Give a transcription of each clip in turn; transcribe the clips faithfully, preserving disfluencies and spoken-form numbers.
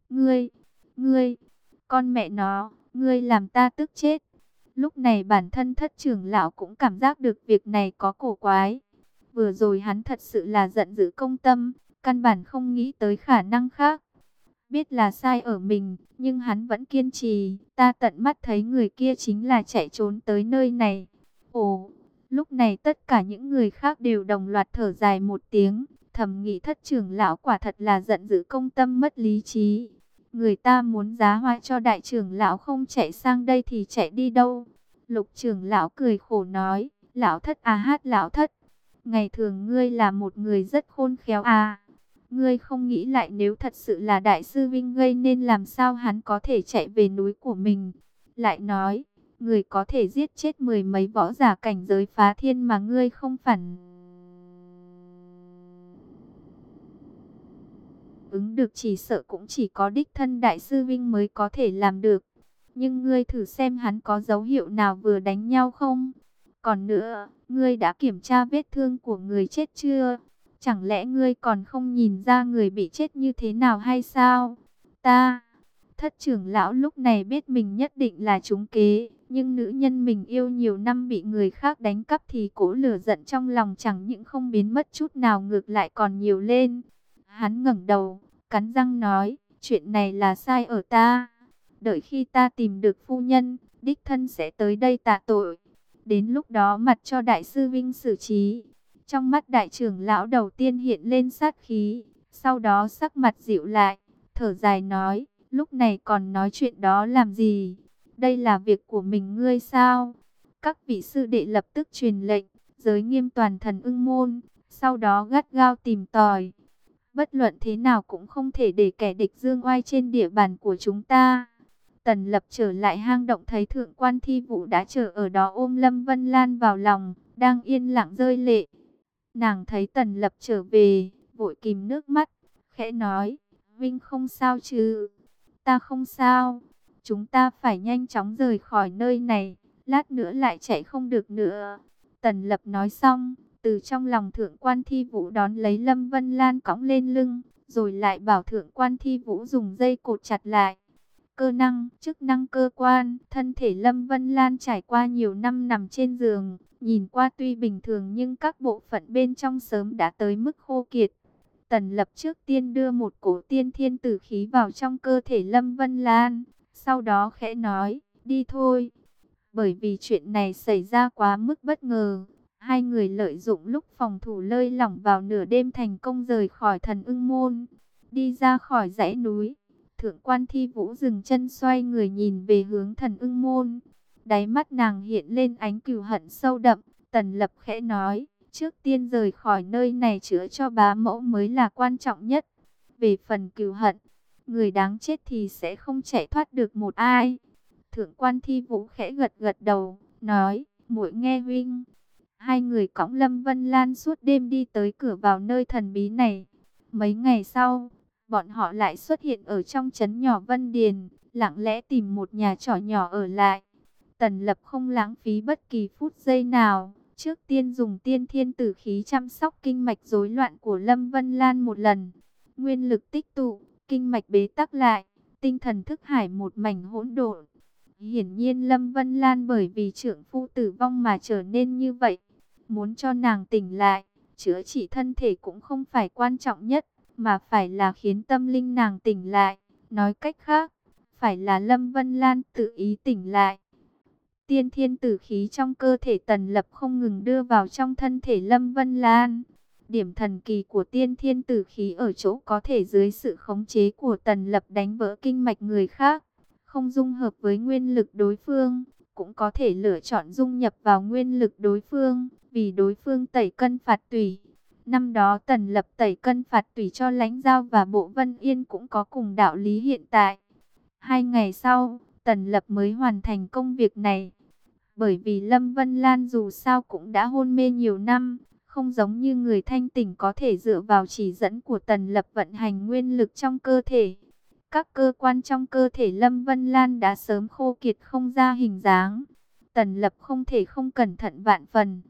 Ngươi, ngươi, con mẹ nó, ngươi làm ta tức chết. Lúc này bản thân thất trưởng lão cũng cảm giác được việc này có cổ quái. Vừa rồi hắn thật sự là giận dữ công tâm, căn bản không nghĩ tới khả năng khác. Biết là sai ở mình, nhưng hắn vẫn kiên trì. Ta tận mắt thấy người kia chính là chạy trốn tới nơi này. Ồ, lúc này tất cả những người khác đều đồng loạt thở dài một tiếng. Thầm nghĩ thất trưởng lão quả thật là giận dữ công tâm mất lý trí. Người ta muốn giá hoa cho đại trưởng lão không chạy sang đây thì chạy đi đâu. Lục trưởng lão cười khổ nói, lão thất à hát lão thất. Ngày thường ngươi là một người rất khôn khéo à. Ngươi không nghĩ lại nếu thật sự là đại sư Vinh gây nên làm sao hắn có thể chạy về núi của mình. Lại nói, người có thể giết chết mười mấy võ giả cảnh giới phá thiên mà ngươi không phản ứng được chỉ sợ cũng chỉ có đích thân đại sư Vinh mới có thể làm được. Nhưng ngươi thử xem hắn có dấu hiệu nào vừa đánh nhau không? Còn nữa, ngươi đã kiểm tra vết thương của người chết chưa? Chẳng lẽ ngươi còn không nhìn ra người bị chết như thế nào hay sao? Ta, thất trưởng lão lúc này biết mình nhất định là trúng kế. Nhưng nữ nhân mình yêu nhiều năm bị người khác đánh cắp thì cỗ lửa giận trong lòng chẳng những không biến mất chút nào ngược lại còn nhiều lên. Hắn ngẩng đầu, cắn răng nói, chuyện này là sai ở ta. Đợi khi ta tìm được phu nhân, đích thân sẽ tới đây tạ tội. Đến lúc đó mặt cho đại sư Vinh xử trí. Trong mắt đại trưởng lão đầu tiên hiện lên sát khí, sau đó sắc mặt dịu lại, thở dài nói, lúc này còn nói chuyện đó làm gì? Đây là việc của mình ngươi sao? Các vị sư đệ lập tức truyền lệnh, giới nghiêm toàn thần ưng môn, sau đó gắt gao tìm tòi. Bất luận thế nào cũng không thể để kẻ địch dương oai trên địa bàn của chúng ta. Tần Lập trở lại hang động thấy thượng quan Thi Vũ đã chờ ở đó ôm Lâm Vân Lan vào lòng, đang yên lặng rơi lệ. Nàng thấy Tần Lập trở về, vội kìm nước mắt, khẽ nói, Vinh không sao chứ? Ta không sao, chúng ta phải nhanh chóng rời khỏi nơi này, lát nữa lại chạy không được nữa. Tần Lập nói xong, từ trong lòng thượng quan Thi Vũ đón lấy Lâm Vân Lan cõng lên lưng, rồi lại bảo thượng quan Thi Vũ dùng dây cột chặt lại. Cơ năng, chức năng cơ quan, thân thể Lâm Vân Lan trải qua nhiều năm nằm trên giường, nhìn qua tuy bình thường nhưng các bộ phận bên trong sớm đã tới mức khô kiệt. Tần Lập trước tiên đưa một cổ tiên thiên tử khí vào trong cơ thể Lâm Vân Lan, sau đó khẽ nói, đi thôi. Bởi vì chuyện này xảy ra quá mức bất ngờ, hai người lợi dụng lúc phòng thủ lơi lỏng vào nửa đêm thành công rời khỏi thần ưng môn, đi ra khỏi dãy núi. Thượng quan Thi Vũ dừng chân xoay người nhìn về hướng thần ưng môn. Đáy mắt nàng hiện lên ánh cừu hận sâu đậm. Tần Lập khẽ nói, trước tiên rời khỏi nơi này chữa cho bá mẫu mới là quan trọng nhất. Về phần cừu hận, người đáng chết thì sẽ không chạy thoát được một ai. Thượng quan Thi Vũ khẽ gật gật đầu, nói, muội nghe huynh. Hai người cõng Lâm Vân Lan suốt đêm đi tới cửa vào nơi thần bí này. Mấy ngày sau, bọn họ lại xuất hiện ở trong trấn nhỏ Vân Điền, lặng lẽ tìm một nhà trọ nhỏ ở lại. Tần Lập không lãng phí bất kỳ phút giây nào, trước tiên dùng tiên thiên tử khí chăm sóc kinh mạch rối loạn của Lâm Vân Lan một lần. Nguyên lực tích tụ, kinh mạch bế tắc lại, tinh thần thức hải một mảnh hỗn độn. Hiển nhiên Lâm Vân Lan bởi vì trượng phu tử vong mà trở nên như vậy. Muốn cho nàng tỉnh lại, chữa trị thân thể cũng không phải quan trọng nhất, mà phải là khiến tâm linh nàng tỉnh lại. Nói cách khác, phải là Lâm Vân Lan tự ý tỉnh lại. Tiên thiên tử khí trong cơ thể Tần Lập không ngừng đưa vào trong thân thể Lâm Vân Lan. Điểm thần kỳ của tiên thiên tử khí ở chỗ có thể dưới sự khống chế của Tần Lập đánh vỡ kinh mạch người khác, không dung hợp với nguyên lực đối phương, cũng có thể lựa chọn dung nhập vào nguyên lực đối phương, vì đối phương tẩy cân phạt tủy. Năm đó Tần Lập tẩy cân phạt tủy cho Lãnh Giao và Bộ Vân Yên cũng có cùng đạo lý hiện tại. Hai ngày sau, Tần Lập mới hoàn thành công việc này. Bởi vì Lâm Vân Lan dù sao cũng đã hôn mê nhiều năm, không giống như người thanh tỉnh có thể dựa vào chỉ dẫn của Tần Lập vận hành nguyên lực trong cơ thể. Các cơ quan trong cơ thể Lâm Vân Lan đã sớm khô kiệt không ra hình dáng. Tần Lập không thể không cẩn thận vạn phần.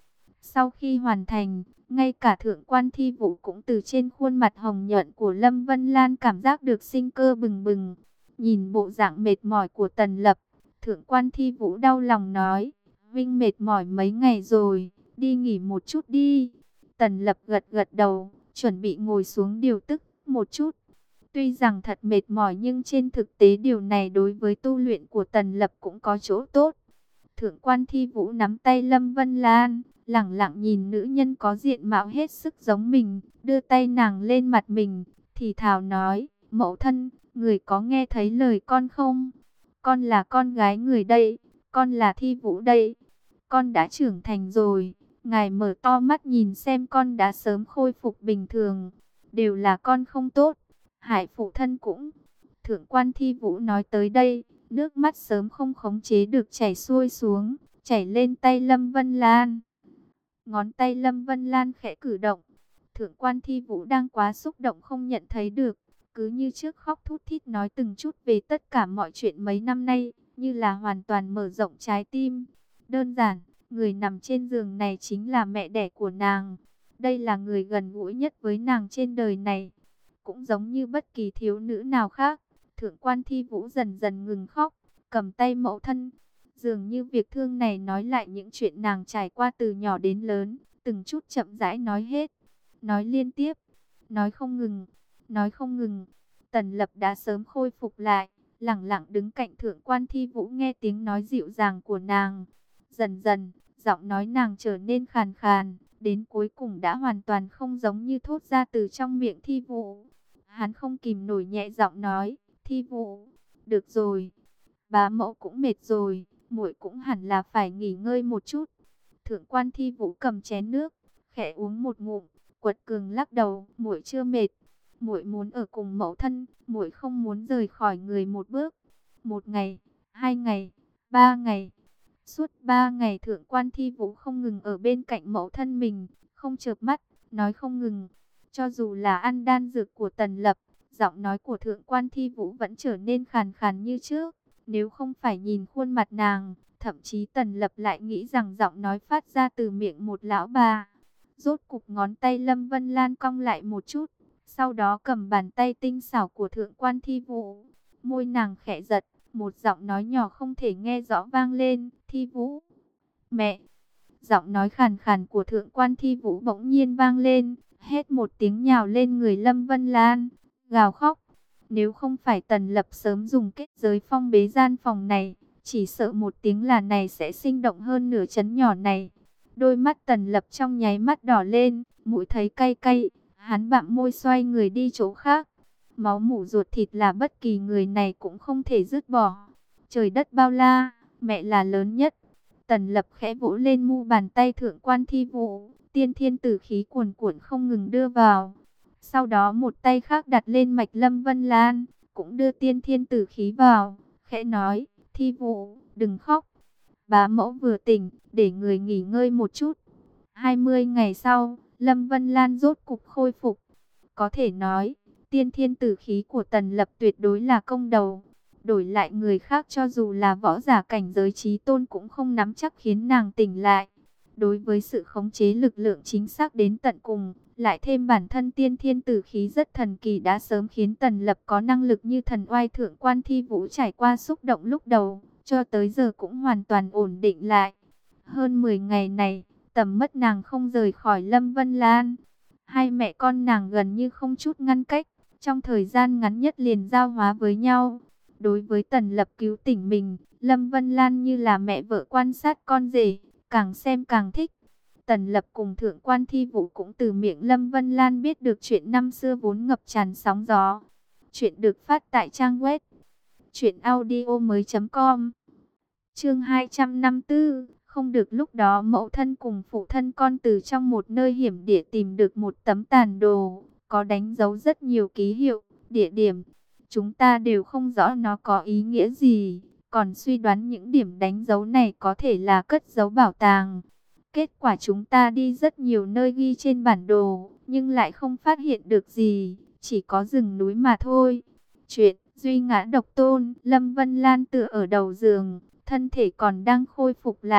Sau khi hoàn thành, ngay cả Thượng quan Thi Vũ cũng từ trên khuôn mặt hồng nhuận của Lâm Vân Lan cảm giác được sinh cơ bừng bừng. Nhìn bộ dạng mệt mỏi của Tần Lập, Thượng quan Thi Vũ đau lòng nói, Vinh mệt mỏi mấy ngày rồi, đi nghỉ một chút đi. Tần Lập gật gật đầu, chuẩn bị ngồi xuống điều tức một chút. Tuy rằng thật mệt mỏi nhưng trên thực tế điều này đối với tu luyện của Tần Lập cũng có chỗ tốt. Thượng quan Thi Vũ nắm tay Lâm Vân Lan, lẳng lặng nhìn nữ nhân có diện mạo hết sức giống mình, đưa tay nàng lên mặt mình, thì thào nói, mẫu thân, người có nghe thấy lời con không? Con là con gái người đây, con là Thi Vũ đây, con đã trưởng thành rồi, ngài mở to mắt nhìn xem con đã sớm khôi phục bình thường, đều là con không tốt, hại phụ thân cũng. Thượng quan Thi Vũ nói tới đây, nước mắt sớm không khống chế được chảy xuôi xuống, chảy lên tay Lâm Vân Lan. Ngón tay Lâm Vân Lan khẽ cử động. Thượng quan Thi Vũ đang quá xúc động không nhận thấy được, cứ như trước khóc thút thít nói từng chút về tất cả mọi chuyện mấy năm nay, như là hoàn toàn mở rộng trái tim. Đơn giản, người nằm trên giường này chính là mẹ đẻ của nàng. Đây là người gần gũi nhất với nàng trên đời này. Cũng giống như bất kỳ thiếu nữ nào khác, Thượng quan Thi Vũ dần dần ngừng khóc, cầm tay mẫu thân. Dường như việc thương này nói lại những chuyện nàng trải qua từ nhỏ đến lớn, từng chút chậm rãi nói hết, nói liên tiếp, nói không ngừng, nói không ngừng. Tần Lập đã sớm khôi phục lại, lẳng lặng đứng cạnh Thượng quan Thi Vũ nghe tiếng nói dịu dàng của nàng. Dần dần, giọng nói nàng trở nên khàn khàn, đến cuối cùng đã hoàn toàn không giống như thốt ra từ trong miệng Thi Vũ. Hắn không kìm nổi nhẹ giọng nói, Thi Vũ, được rồi, bá mẫu cũng mệt rồi, muội cũng hẳn là phải nghỉ ngơi một chút. Thượng quan Thi Vũ cầm chén nước, khẽ uống một ngụm, quật cường lắc đầu, muội chưa mệt, muội muốn ở cùng mẫu thân, muội không muốn rời khỏi người một bước. Một ngày, hai ngày, ba ngày, suốt ba ngày Thượng quan Thi Vũ không ngừng ở bên cạnh mẫu thân mình, không chợp mắt, nói không ngừng. Cho dù là ăn đan dược của Tần Lập, giọng nói của Thượng quan Thi Vũ vẫn trở nên khàn khàn như trước. Nếu không phải nhìn khuôn mặt nàng, thậm chí Tần Lập lại nghĩ rằng giọng nói phát ra từ miệng một lão bà. Rốt cục ngón tay Lâm Vân Lan cong lại một chút, sau đó cầm bàn tay tinh xảo của Thượng quan Thi Vũ. Môi nàng khẽ giật, một giọng nói nhỏ không thể nghe rõ vang lên, Thi Vũ, mẹ. Giọng nói khàn khàn của Thượng quan Thi Vũ bỗng nhiên vang lên, hét một tiếng nhào lên người Lâm Vân Lan, gào khóc. Nếu không phải Tần Lập sớm dùng kết giới phong bế gian phòng này, chỉ sợ một tiếng là này sẽ sinh động hơn nửa chấn nhỏ này. Đôi mắt Tần Lập trong nháy mắt đỏ lên, mũi thấy cay cay, hắn bặm môi xoay người đi chỗ khác. Máu mủ ruột thịt là bất kỳ người này cũng không thể dứt bỏ. Trời đất bao la, mẹ là lớn nhất. Tần Lập khẽ vỗ lên mu bàn tay Thượng quan Thi Vũ, tiên thiên tử khí cuồn cuộn không ngừng đưa vào. Sau đó một tay khác đặt lên mạch Lâm Vân Lan, cũng đưa tiên thiên tử khí vào, khẽ nói, Thi Vũ, đừng khóc. Bá mẫu vừa tỉnh, để người nghỉ ngơi một chút. hai mươi ngày sau, Lâm Vân Lan rốt cục khôi phục. Có thể nói, tiên thiên tử khí của Tần Lập tuyệt đối là công đầu. Đổi lại người khác cho dù là võ giả cảnh giới chí tôn cũng không nắm chắc khiến nàng tỉnh lại. Đối với sự khống chế lực lượng chính xác đến tận cùng, lại thêm bản thân tiên thiên tử khí rất thần kỳ đã sớm khiến Tần Lập có năng lực như thần oai. Thượng quan Thi Vũ trải qua xúc động lúc đầu, cho tới giờ cũng hoàn toàn ổn định lại. Hơn mười ngày này, tầm mắt nàng không rời khỏi Lâm Vân Lan. Hai mẹ con nàng gần như không chút ngăn cách, trong thời gian ngắn nhất liền giao hóa với nhau. Đối với Tần Lập cứu tỉnh mình, Lâm Vân Lan như là mẹ vợ quan sát con rể, càng xem càng thích. Tần Lập cùng Thượng quan Thi Vũ cũng từ miệng Lâm Vân Lan biết được chuyện năm xưa vốn ngập tràn sóng gió. Chuyện được phát tại trang web truyện audio mới chấm com. Chương hai trăm năm mươi tư, không được lúc đó mẫu thân cùng phụ thân con từ trong một nơi hiểm địa tìm được một tấm tàn đồ, có đánh dấu rất nhiều ký hiệu, địa điểm. Chúng ta đều không rõ nó có ý nghĩa gì, còn suy đoán những điểm đánh dấu này có thể là cất giấu bảo tàng. Kết quả chúng ta đi rất nhiều nơi ghi trên bản đồ, nhưng lại không phát hiện được gì, chỉ có rừng núi mà thôi. Chuyện duy ngã độc tôn, Lâm Vân Lan tựa ở đầu giường, thân thể còn đang khôi phục lại,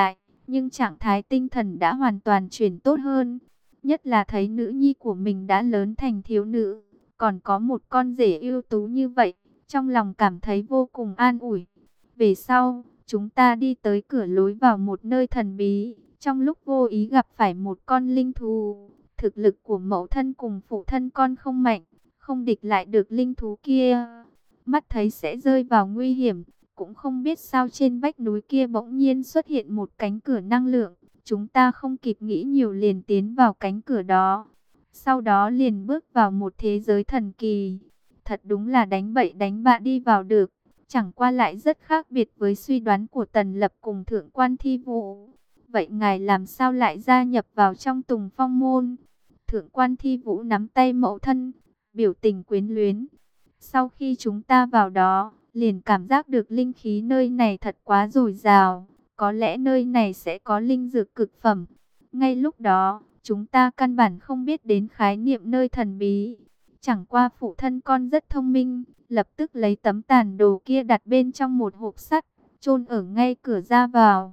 nhưng trạng thái tinh thần đã hoàn toàn chuyển tốt hơn. Nhất là thấy nữ nhi của mình đã lớn thành thiếu nữ, còn có một con rể ưu tú như vậy, trong lòng cảm thấy vô cùng an ủi. Về sau, chúng ta đi tới cửa lối vào một nơi thần bí, trong lúc vô ý gặp phải một con linh thú. Thực lực của mẫu thân cùng phụ thân con không mạnh, không địch lại được linh thú kia. Mắt thấy sẽ rơi vào nguy hiểm, cũng không biết sao trên vách núi kia bỗng nhiên xuất hiện một cánh cửa năng lượng. Chúng ta không kịp nghĩ nhiều liền tiến vào cánh cửa đó. Sau đó liền bước vào một thế giới thần kỳ. Thật đúng là đánh bậy đánh bạ đi vào được. Chẳng qua lại rất khác biệt với suy đoán của Tần Lập cùng Thượng quan Thi Vũ. Vậy ngài làm sao lại gia nhập vào trong Tùng Phong môn? Thượng quan Thi Vũ nắm tay mẫu thân, biểu tình quyến luyến. Sau khi chúng ta vào đó, liền cảm giác được linh khí nơi này thật quá dồi dào. Có lẽ nơi này sẽ có linh dược cực phẩm. Ngay lúc đó, chúng ta căn bản không biết đến khái niệm nơi thần bí. Chẳng qua phụ thân con rất thông minh, lập tức lấy tấm tàn đồ kia đặt bên trong một hộp sắt, chôn ở ngay cửa ra vào.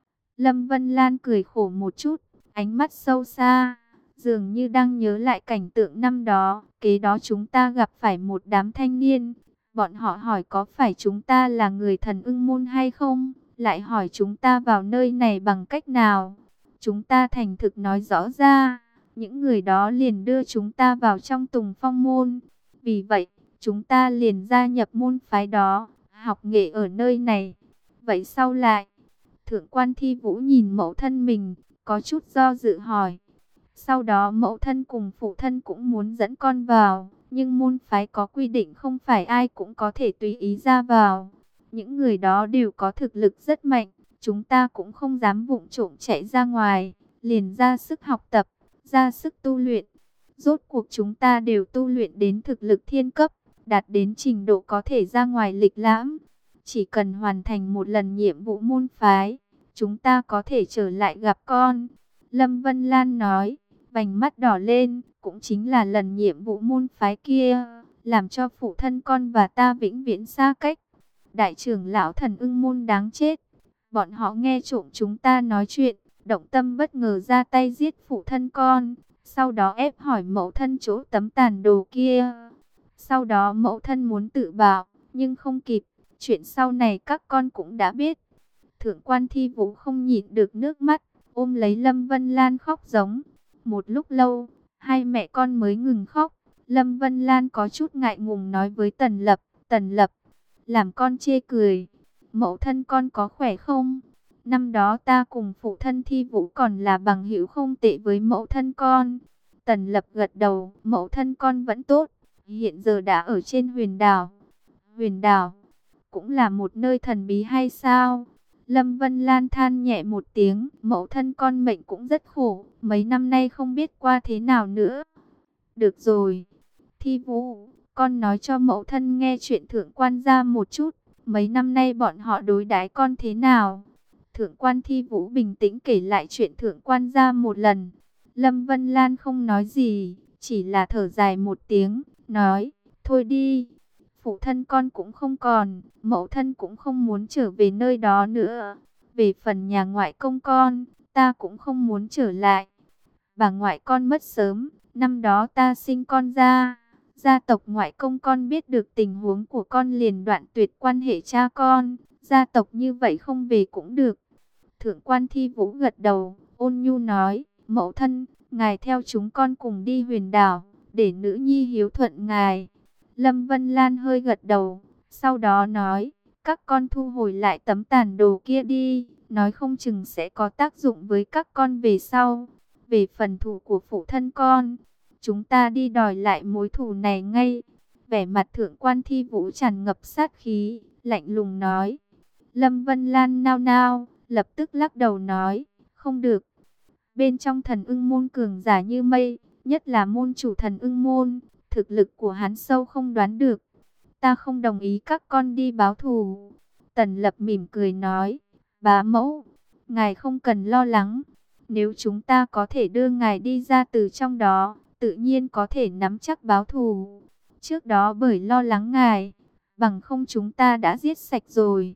Lâm Vân Lan cười khổ một chút, ánh mắt sâu xa, dường như đang nhớ lại cảnh tượng năm đó. Kế đó chúng ta gặp phải một đám thanh niên. Bọn họ hỏi có phải chúng ta là người thần ưng môn hay không, lại hỏi chúng ta vào nơi này bằng cách nào. Chúng ta thành thực nói rõ ra, những người đó liền đưa chúng ta vào trong Tùng Phong môn. Vì vậy, chúng ta liền gia nhập môn phái đó, học nghệ ở nơi này. Vậy sau lại, Thượng quan Thi Vũ nhìn mẫu thân mình, có chút do dự hỏi. Sau đó mẫu thân cùng phụ thân cũng muốn dẫn con vào, nhưng môn phái có quy định không phải ai cũng có thể tùy ý ra vào. Những người đó đều có thực lực rất mạnh, chúng ta cũng không dám vụng trộm chạy ra ngoài, liền ra sức học tập, ra sức tu luyện. Rốt cuộc chúng ta đều tu luyện đến thực lực thiên cấp, đạt đến trình độ có thể ra ngoài lịch lãm. Chỉ cần hoàn thành một lần nhiệm vụ môn phái, chúng ta có thể trở lại gặp con. Lâm Vân Lan nói, vành mắt đỏ lên, cũng chính là lần nhiệm vụ môn phái kia, làm cho phụ thân con và ta vĩnh viễn xa cách. Đại trưởng lão thần ưng môn đáng chết. Bọn họ nghe trộm chúng ta nói chuyện, động tâm bất ngờ ra tay giết phụ thân con. Sau đó ép hỏi mẫu thân chỗ tấm tàn đồ kia. Sau đó mẫu thân muốn tự bạo, nhưng không kịp. Chuyện sau này các con cũng đã biết. Thượng quan Thi Vũ không nhịn được nước mắt, ôm lấy Lâm Vân Lan khóc giống. Một lúc lâu, hai mẹ con mới ngừng khóc. Lâm Vân Lan có chút ngại ngùng nói với Tần Lập, Tần Lập, làm con chê cười. Mẫu thân con có khỏe không? Năm đó ta cùng phụ thân Thi Vũ còn là bằng hữu không tệ với mẫu thân con. Tần Lập gật đầu, mẫu thân con vẫn tốt, hiện giờ đã ở trên huyền đảo. Huyền đảo, cũng là một nơi thần bí hay sao? Lâm Vân Lan than nhẹ một tiếng, mẫu thân con mệnh cũng rất khổ, mấy năm nay không biết qua thế nào nữa. Được rồi, Thi Vũ, con nói cho mẫu thân nghe chuyện thượng quan gia một chút, mấy năm nay bọn họ đối đãi con thế nào? Thượng quan Thi Vũ bình tĩnh kể lại chuyện thượng quan gia một lần. Lâm Vân Lan không nói gì, chỉ là thở dài một tiếng, nói, thôi đi. Phụ thân con cũng không còn, mẫu thân cũng không muốn trở về nơi đó nữa. Về phần nhà ngoại công con, ta cũng không muốn trở lại. Bà ngoại con mất sớm, năm đó ta sinh con ra. Gia tộc ngoại công con biết được tình huống của con liền đoạn tuyệt quan hệ cha con. Gia tộc như vậy không về cũng được. Thượng quan Thi Vũ gật đầu, ôn nhu nói, mẫu thân, ngài theo chúng con cùng đi huyền đảo, để nữ nhi hiếu thuận ngài. Lâm Vân Lan hơi gật đầu, sau đó nói, các con thu hồi lại tấm tàn đồ kia đi, nói không chừng sẽ có tác dụng với các con về sau. Về phần thù của phụ thân con, chúng ta đi đòi lại mối thù này ngay. Vẻ mặt thượng quan Thi Vũ tràn ngập sát khí, lạnh lùng nói. Lâm Vân Lan nao nao, lập tức lắc đầu nói, không được. Bên trong thần ưng môn cường giả như mây, nhất là môn chủ thần ưng môn, thực lực của hắn sâu không đoán được. Ta không đồng ý các con đi báo thù. Tần Lập mỉm cười nói, bá mẫu, ngài không cần lo lắng. Nếu chúng ta có thể đưa ngài đi ra từ trong đó, tự nhiên có thể nắm chắc báo thù. Trước đó bởi lo lắng ngài, bằng không chúng ta đã giết sạch rồi.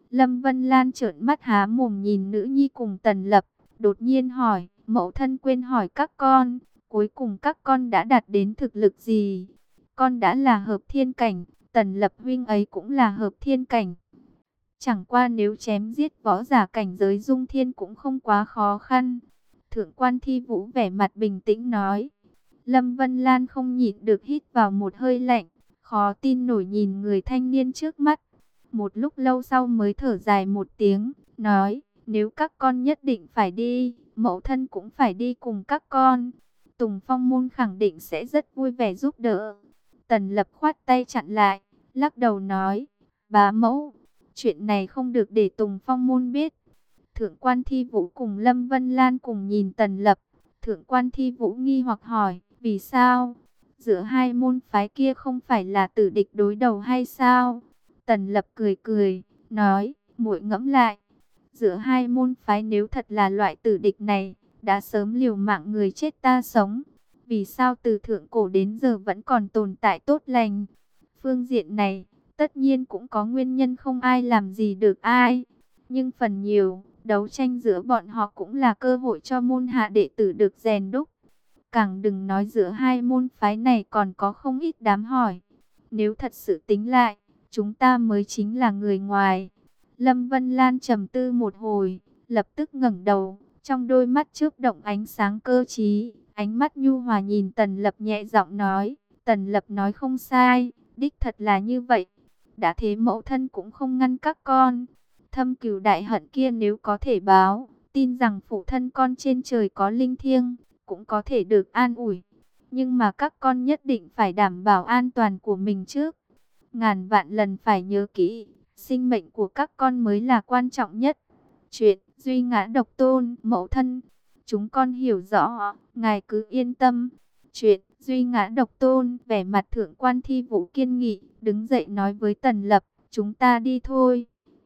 Lâm Vân Lan trợn mắt há mồm nhìn nữ nhi cùng Tần Lập, đột nhiên hỏi, mẫu thân quên hỏi các con, cuối cùng các con đã đạt đến thực lực gì? Con đã là hợp thiên cảnh, Tần Lập huynh ấy cũng là hợp thiên cảnh. Chẳng qua nếu chém giết võ giả cảnh giới dung thiên cũng không quá khó khăn. Thượng quan Thi Vũ vẻ mặt bình tĩnh nói. Lâm Vân Lan không nhịn được hít vào một hơi lạnh, khó tin nổi nhìn người thanh niên trước mắt. Một lúc lâu sau mới thở dài một tiếng, nói, nếu các con nhất định phải đi, mẫu thân cũng phải đi cùng các con. Tùng Phong Môn khẳng định sẽ rất vui vẻ giúp đỡ. Tần Lập khoát tay chặn lại, lắc đầu nói, bá mẫu, chuyện này không được để Tùng Phong Môn biết. Thượng quan Thi Vũ cùng Lâm Vân Lan cùng nhìn Tần Lập. Thượng quan Thi Vũ nghi hoặc hỏi, vì sao? Giữa hai môn phái kia không phải là tử địch đối đầu hay sao? Tần Lập cười cười, nói, muội ngẫm lại. Giữa hai môn phái nếu thật là loại tử địch này, đã sớm liều mạng người chết ta sống. Vì sao từ thượng cổ đến giờ vẫn còn tồn tại tốt lành? Phương diện này, tất nhiên cũng có nguyên nhân không ai làm gì được ai. Nhưng phần nhiều, đấu tranh giữa bọn họ cũng là cơ hội cho môn hạ đệ tử được rèn đúc. Càng đừng nói giữa hai môn phái này còn có không ít đám hỏi. Nếu thật sự tính lại, chúng ta mới chính là người ngoài. Lâm Vân Lan trầm tư một hồi, lập tức ngẩng đầu, trong đôi mắt chớp động ánh sáng cơ trí, ánh mắt nhu hòa nhìn Tần Lập nhẹ giọng nói, Tần Lập nói không sai, đích thật là như vậy. Đã thế mẫu thân cũng không ngăn các con. Thâm cừu đại hận kia nếu có thể báo, tin rằng phụ thân con trên trời có linh thiêng, cũng có thể được an ủi. Nhưng mà các con nhất định phải đảm bảo an toàn của mình trước. Ngàn vạn lần phải nhớ kỹ, sinh mệnh của các con mới là quan trọng nhất. Chuyện duy ngã độc tôn, mẫu thân, chúng con hiểu rõ, ngài cứ yên tâm. Chuyện duy ngã độc tôn, vẻ mặt thượng quan Thi Vũ kiên nghị, đứng dậy nói với Tần Lập, chúng ta đi thôi.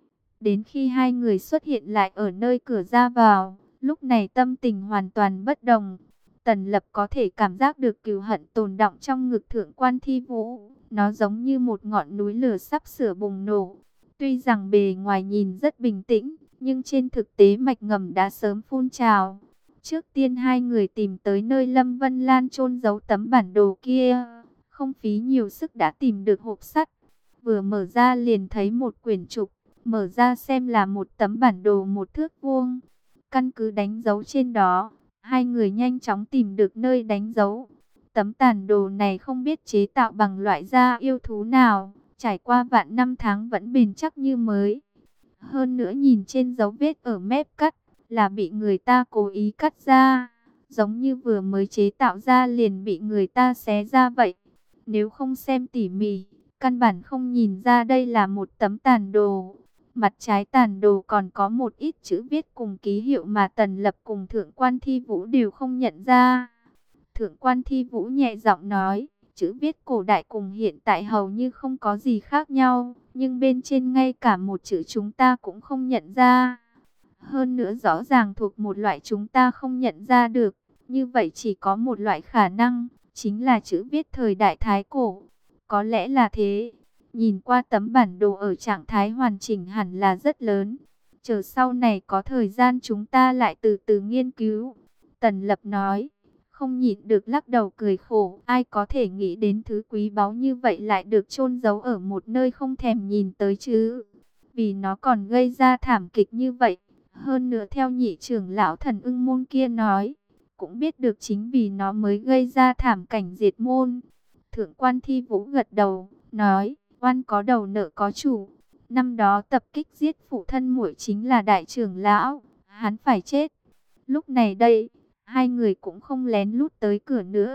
Đến khi hai người xuất hiện lại ở nơi cửa ra vào, lúc này tâm tình hoàn toàn bất đồng. Tần Lập có thể cảm giác được cừu hận tồn đọng trong ngực thượng quan Thi Vũ. Nó giống như một ngọn núi lửa sắp sửa bùng nổ. Tuy rằng bề ngoài nhìn rất bình tĩnh, nhưng trên thực tế mạch ngầm đã sớm phun trào. Trước tiên hai người tìm tới nơi Lâm Vân Lan chôn giấu tấm bản đồ kia. Không phí nhiều sức đã tìm được hộp sắt. Vừa mở ra liền thấy một quyển trục. Mở ra xem là một tấm bản đồ một thước vuông. Căn cứ đánh dấu trên đó, hai người nhanh chóng tìm được nơi đánh dấu. Tấm bản đồ này không biết chế tạo bằng loại da yêu thú nào, trải qua vạn năm tháng vẫn bền chắc như mới. Hơn nữa nhìn trên dấu vết ở mép cắt, là bị người ta cố ý cắt ra, giống như vừa mới chế tạo ra liền bị người ta xé ra vậy. Nếu không xem tỉ mỉ, căn bản không nhìn ra đây là một tấm bản đồ. Mặt trái tàn đồ còn có một ít chữ viết cùng ký hiệu mà Tần Lập cùng Thượng quan Thi Vũ đều không nhận ra. Thượng quan Thi Vũ nhẹ giọng nói, chữ viết cổ đại cùng hiện tại hầu như không có gì khác nhau, nhưng bên trên ngay cả một chữ chúng ta cũng không nhận ra. Hơn nữa rõ ràng thuộc một loại chúng ta không nhận ra được, như vậy chỉ có một loại khả năng, chính là chữ viết thời đại Thái Cổ. Có lẽ là thế. Nhìn qua tấm bản đồ ở trạng thái hoàn chỉnh hẳn là rất lớn. Chờ sau này có thời gian chúng ta lại từ từ nghiên cứu. Tần Lập nói, không nhịn được lắc đầu cười khổ. Ai có thể nghĩ đến thứ quý báu như vậy lại được chôn giấu ở một nơi không thèm nhìn tới chứ. Vì nó còn gây ra thảm kịch như vậy. Hơn nữa theo nhị trưởng lão Thần Ưng Môn kia nói, cũng biết được chính vì nó mới gây ra thảm cảnh diệt môn. Thượng quan Thi Vũ gật đầu, nói, oan có đầu nợ có chủ. Năm đó tập kích giết phụ thân muội chính là đại trưởng lão, hắn phải chết. Lúc này đây, hai người cũng không lén lút tới cửa nữa.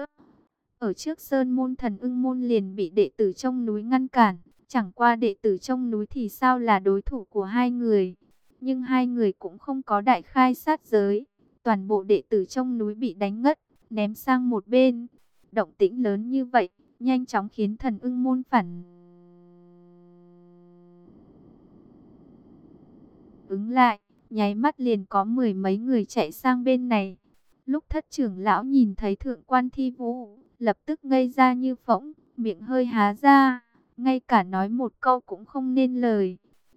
Ở trước sơn môn Thần Ưng Môn liền bị đệ tử trong núi ngăn cản. Chẳng qua đệ tử trong núi thì sao là đối thủ của hai người. Nhưng hai người cũng không có đại khai sát giới. Toàn bộ đệ tử trong núi bị đánh ngất, ném sang một bên. Động tĩnh lớn như vậy, nhanh chóng khiến Thần Ưng Môn phản ứng lại, nháy mắt liền có mười mấy người chạy sang bên này. Lúc thất trưởng lão nhìn thấy thượng quan Thi Vũ, lập tức ngây ra như phỗng, miệng hơi há ra, ngay cả nói một câu cũng không nên lời.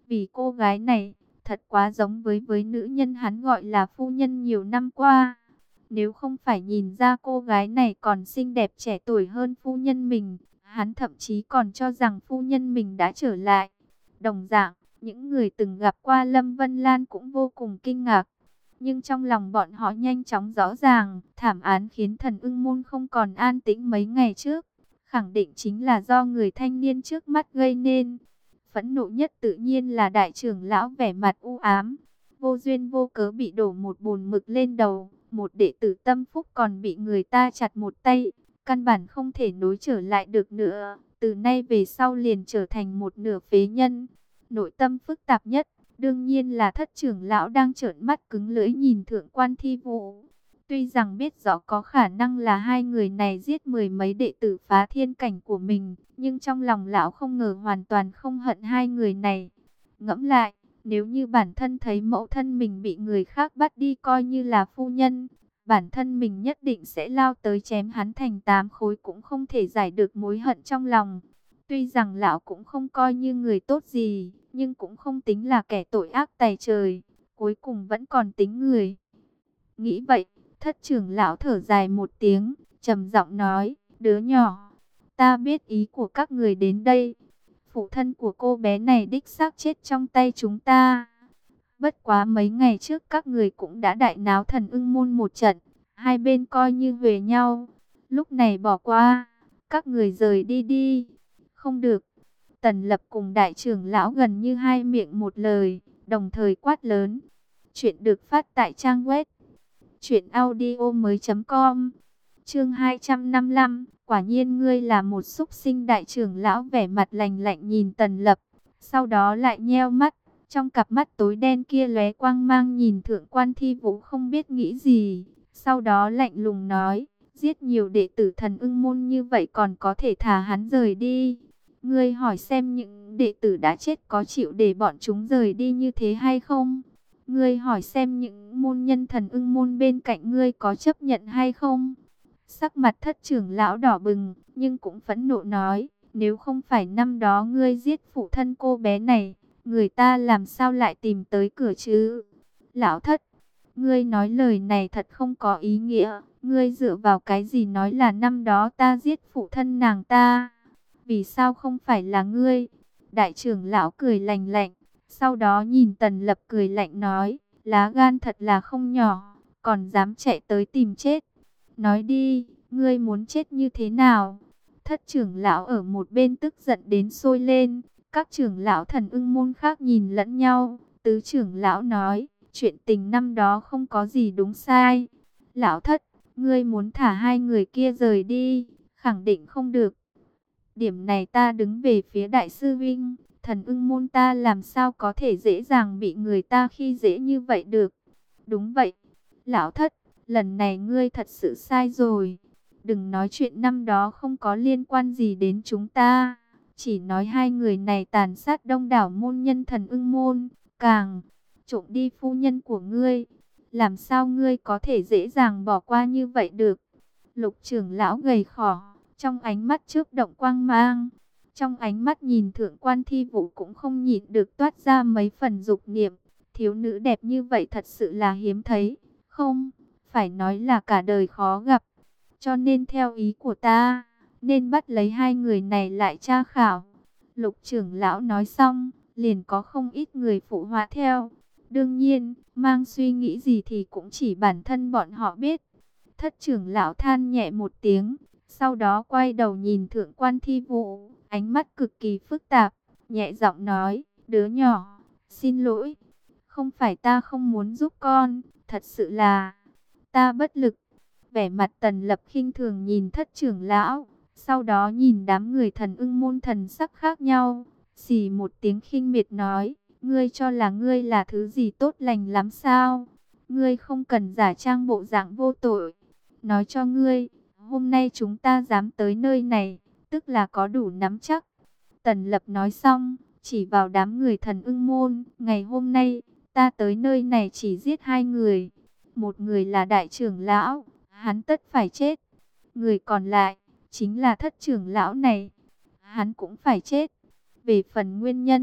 Vì cô gái này, thật quá giống với với nữ nhân hắn gọi là phu nhân nhiều năm qua. Nếu không phải nhìn ra cô gái này còn xinh đẹp trẻ tuổi hơn phu nhân mình, hắn thậm chí còn cho rằng phu nhân mình đã trở lại. Đồng dạng, những người từng gặp qua Lâm Vân Lan cũng vô cùng kinh ngạc. Nhưng trong lòng bọn họ nhanh chóng rõ ràng, thảm án khiến Thần Ưng Môn không còn an tĩnh mấy ngày trước. Khẳng định chính là do người thanh niên trước mắt gây nên. Phẫn nộ nhất tự nhiên là đại trưởng lão vẻ mặt u ám. Vô duyên vô cớ bị đổ một bùn mực lên đầu. Một đệ tử tâm phúc còn bị người ta chặt một tay. Căn bản không thể nối trở lại được nữa. Từ nay về sau liền trở thành một nửa phế nhân. Nội tâm phức tạp nhất, đương nhiên là thất trưởng lão đang trợn mắt cứng lưỡi nhìn thượng quan Thi Vũ. Tuy rằng biết rõ có khả năng là hai người này giết mười mấy đệ tử phá thiên cảnh của mình, nhưng trong lòng lão không ngờ hoàn toàn không hận hai người này. Ngẫm lại, nếu như bản thân thấy mẫu thân mình bị người khác bắt đi coi như là phu nhân, bản thân mình nhất định sẽ lao tới chém hắn thành tám khối cũng không thể giải được mối hận trong lòng. Tuy rằng lão cũng không coi như người tốt gì, nhưng cũng không tính là kẻ tội ác tày trời, cuối cùng vẫn còn tính người. Nghĩ vậy, thất trưởng lão thở dài một tiếng, trầm giọng nói, đứa nhỏ, ta biết ý của các người đến đây. Phụ thân của cô bé này đích xác chết trong tay chúng ta. Bất quá mấy ngày trước các người cũng đã đại náo Thần Ưng Môn một trận, hai bên coi như huề nhau. Lúc này bỏ qua, các người rời đi đi. Không được. Tần Lập cùng đại trưởng lão gần như hai miệng một lời, đồng thời quát lớn. Chuyện được phát tại trang web truyện audio mới chấm com. Chương hai trăm năm mươi lăm, quả nhiên ngươi là một súc sinh. Đại trưởng lão vẻ mặt lạnh lạnh nhìn Tần Lập, sau đó lại nheo mắt, trong cặp mắt tối đen kia lóe quang mang nhìn thượng quan Thi Vũ không biết nghĩ gì, sau đó lạnh lùng nói, giết nhiều đệ tử Thần Ưng Môn như vậy còn có thể thả hắn rời đi? Ngươi hỏi xem những đệ tử đã chết có chịu để bọn chúng rời đi như thế hay không? Ngươi hỏi xem những môn nhân Thần Ưng Môn bên cạnh ngươi có chấp nhận hay không? Sắc mặt thất trưởng lão đỏ bừng, nhưng cũng phẫn nộ nói, nếu không phải năm đó ngươi giết phụ thân cô bé này, người ta làm sao lại tìm tới cửa chứ? Lão thất, ngươi nói lời này thật không có ý nghĩa, ngươi dựa vào cái gì nói là năm đó ta giết phụ thân nàng ta? Vì sao không phải là ngươi? Đại trưởng lão cười lạnh lạnh, sau đó nhìn Tần Lập cười lạnh nói, lá gan thật là không nhỏ, còn dám chạy tới tìm chết. Nói đi, ngươi muốn chết như thế nào? Thất trưởng lão ở một bên tức giận đến sôi lên, các trưởng lão Thần Ưng Môn khác nhìn lẫn nhau, tứ trưởng lão nói, chuyện tình năm đó không có gì đúng sai. Lão thất, ngươi muốn thả hai người kia rời đi, khẳng định không được. Điểm này ta đứng về phía đại sư Vinh, Thần Ưng Môn ta làm sao có thể dễ dàng bị người ta khi dễ như vậy được. Đúng vậy, lão thất, lần này ngươi thật sự sai rồi. Đừng nói chuyện năm đó không có liên quan gì đến chúng ta. Chỉ nói hai người này tàn sát đông đảo môn nhân Thần Ưng Môn, càng trộm đi phu nhân của ngươi. Làm sao ngươi có thể dễ dàng bỏ qua như vậy được? Lục trưởng lão gầy khỏ, trong ánh mắt chớp động quang mang. Trong ánh mắt nhìn thượng quan Thi Vũ cũng không nhịn được toát ra mấy phần dục niệm. Thiếu nữ đẹp như vậy thật sự là hiếm thấy. Không, phải nói là cả đời khó gặp. Cho nên theo ý của ta, nên bắt lấy hai người này lại tra khảo. Lục trưởng lão nói xong, liền có không ít người phụ họa theo. Đương nhiên, mang suy nghĩ gì thì cũng chỉ bản thân bọn họ biết. Thất trưởng lão than nhẹ một tiếng, sau đó quay đầu nhìn thượng quan Thi Vũ, ánh mắt cực kỳ phức tạp, nhẹ giọng nói, đứa nhỏ, xin lỗi, không phải ta không muốn giúp con, thật sự là ta bất lực. Vẻ mặt Tần Lập khinh thường nhìn thất trưởng lão, sau đó nhìn đám người Thần Ưng Môn thần sắc khác nhau, xì một tiếng khinh miệt nói, ngươi cho là ngươi là thứ gì tốt lành lắm sao? Ngươi không cần giả trang bộ dạng vô tội. Nói cho ngươi, hôm nay chúng ta dám tới nơi này, tức là có đủ nắm chắc. Tần Lập nói xong, chỉ vào đám người Thần Ưng Môn, ngày hôm nay, ta tới nơi này chỉ giết hai người. Một người là đại trưởng lão, hắn tất phải chết. Người còn lại, chính là thất trưởng lão này, hắn cũng phải chết. Về phần nguyên nhân,